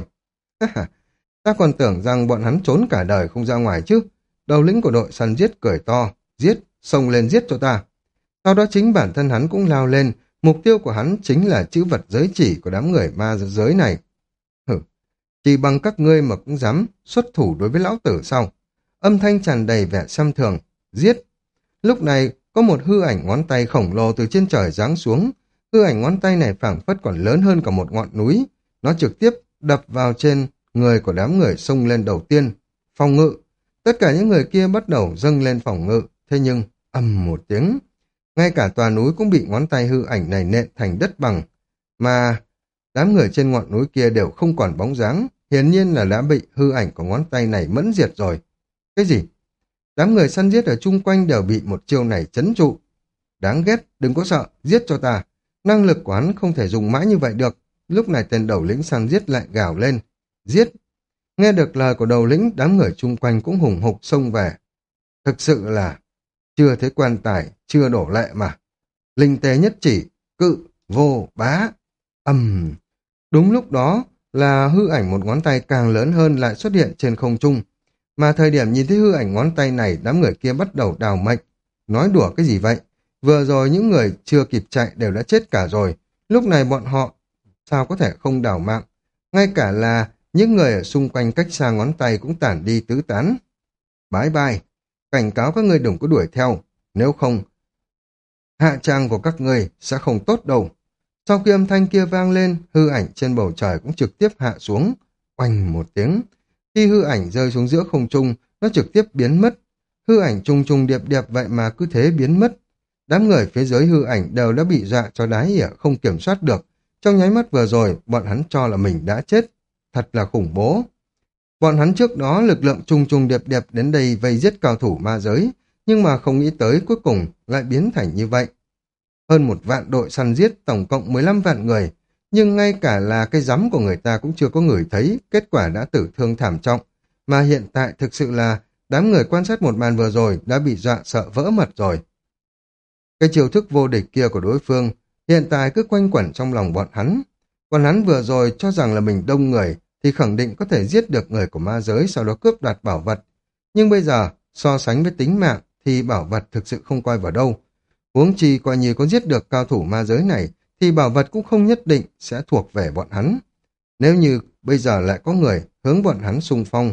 Ta còn tưởng rằng bọn hắn trốn cả đời không ra ngoài chứ. Đầu lĩnh của đội săn giết cười to, giết, xông lên giết cho ta. Sau đó chính bản thân hắn cũng lao lên, mục tiêu của hắn chính là chữ vật giới chỉ của đám người ma giới này. Hử, chỉ bằng các ngươi mà cũng dám xuất thủ đối với lão tử sao? Âm thanh tràn đầy vẻ xem thường, giết. Lúc này, có một hư ảnh ngón tay khổng lồ từ trên trời giáng xuống. Hư ảnh ngón tay này phảng phất còn lớn hơn cả một ngọn núi. Nó trực tiếp đập vào trên người của đám người xông lên đầu tiên. Phòng ngự. Tất cả những người kia bắt đầu dâng lên phòng ngự. Thế nhưng, ầm một tiếng. Ngay cả tòa núi cũng bị ngón tay hư ảnh này nện thành đất bằng. Mà đám người trên ngọn núi kia đều không còn bóng dáng. hiển nhiên là đã bị hư ảnh của ngón tay này mẫn diệt rồi. Cái gì? Đám người săn giết ở chung quanh đều bị một chiêu này trấn trụ. Đáng ghét, đừng có sợ, giết cho ta. Năng lực của hắn không thể dùng mãi như vậy được. Lúc này tên đầu lĩnh săn giết lại gào lên. Giết! Nghe được lời của đầu lĩnh, đám người chung quanh cũng hùng hục xông về. Thực sự là chưa thấy quan tài, chưa đổ lệ mà. Linh tế nhất chỉ, cự, vô, bá, ầm. Đúng lúc đó là hư ảnh một ngón tay càng lớn hơn lại xuất hiện trên không trung. Mà thời điểm nhìn thấy hư ảnh ngón tay này, đám người kia bắt đầu đào mệnh. Nói đùa cái gì vậy? Vừa rồi những người chưa kịp chạy đều đã chết cả rồi. Lúc này bọn họ sao có thể không đào mạng? Ngay cả là những người ở xung quanh cách xa ngón tay cũng tản đi tứ tán. Bye bye. Cảnh cáo các ngươi đừng có đuổi theo. Nếu không, hạ trang của các ngươi sẽ không tốt đâu. Sau khi âm thanh kia vang lên, hư ảnh trên bầu trời cũng trực tiếp hạ xuống. Oanh một tiếng. Khi hư ảnh rơi xuống giữa không trung, nó trực tiếp biến mất. Hư ảnh trùng trùng điệp điệp vậy mà cứ thế biến mất. Đám người phía dưới hư ảnh đều đã bị dọa cho đái ỉa không kiểm soát được. Trong nháy mắt vừa rồi, bọn hắn cho là mình đã chết. Thật là khủng bố. Bọn hắn trước đó lực lượng trùng trùng điệp điệp đến đây vây giết cao thủ ma giới, nhưng mà không nghĩ tới cuối cùng lại biến thành như vậy. Hơn một vạn đội săn giết, tổng cộng mười lăm vạn người, nhưng ngay cả là cái rắm của người ta cũng chưa có người thấy, kết quả đã tử thương thảm trọng. Mà hiện tại thực sự là đám người quan sát một màn vừa rồi đã bị dọa sợ vỡ mật rồi. Cái chiêu thức vô địch kia của đối phương hiện tại cứ quanh quẩn trong lòng bọn hắn. Còn hắn vừa rồi cho rằng là mình đông người thì khẳng định có thể giết được người của ma giới, sau đó cướp đoạt bảo vật. Nhưng bây giờ, so sánh với tính mạng thì bảo vật thực sự không coi vào đâu. Huống chi coi như có giết được cao thủ ma giới này thì bảo vật cũng không nhất định sẽ thuộc về bọn hắn. Nếu như bây giờ lại có người hướng bọn hắn xung phong,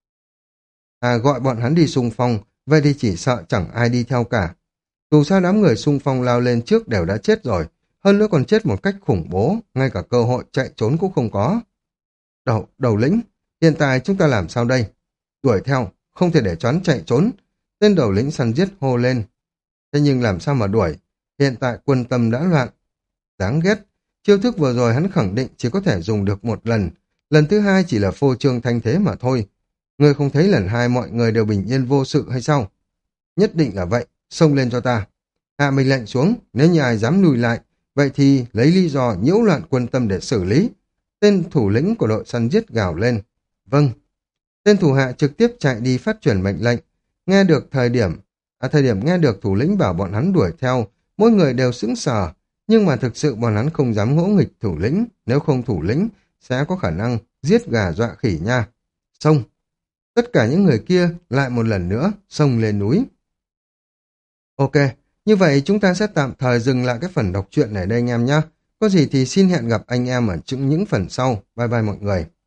à gọi bọn hắn đi xung phong, vậy thì chỉ sợ chẳng ai đi theo cả. Dù sao đám người xung phong lao lên trước đều đã chết rồi, hơn nữa còn chết một cách khủng bố, ngay cả cơ hội chạy trốn cũng không có. Đầu, đầu lĩnh, hiện tại chúng ta làm sao đây? Đuổi theo, không thể để cho hắn chạy trốn. Tên đầu lĩnh săn giết hô lên. Thế nhưng làm sao mà đuổi? Hiện tại quân tâm đã loạn. Đáng ghét, chiêu thức vừa rồi hắn khẳng định chỉ có thể dùng được một lần. Lần thứ hai chỉ là phô trương thanh thế mà thôi. Ngươi không thấy lần hai mọi người đều bình yên vô sự hay sao? Nhất định là vậy, xông lên cho ta. Hạ mình lệnh xuống, nếu như ai dám lùi lại, vậy thì lấy lý do nhiễu loạn quân tâm để xử lý. Tên thủ lĩnh của đội săn giết gào lên. Vâng. Tên thủ hạ trực tiếp chạy đi phát truyền mệnh lệnh. Nghe được thời điểm, à thời điểm nghe được thủ lĩnh bảo bọn hắn đuổi theo, mỗi người đều sững sờ. Nhưng mà thực sự bọn hắn không dám ngỗ nghịch thủ lĩnh, nếu không thủ lĩnh sẽ có khả năng giết gà dọa khỉ nha. Xông. Tất cả những người kia lại một lần nữa xông lên núi. Ok, như vậy chúng ta sẽ tạm thời dừng lại cái phần đọc truyện này đây anh em nhé. Có gì thì xin hẹn gặp anh em ở những những phần sau. Bye bye mọi người.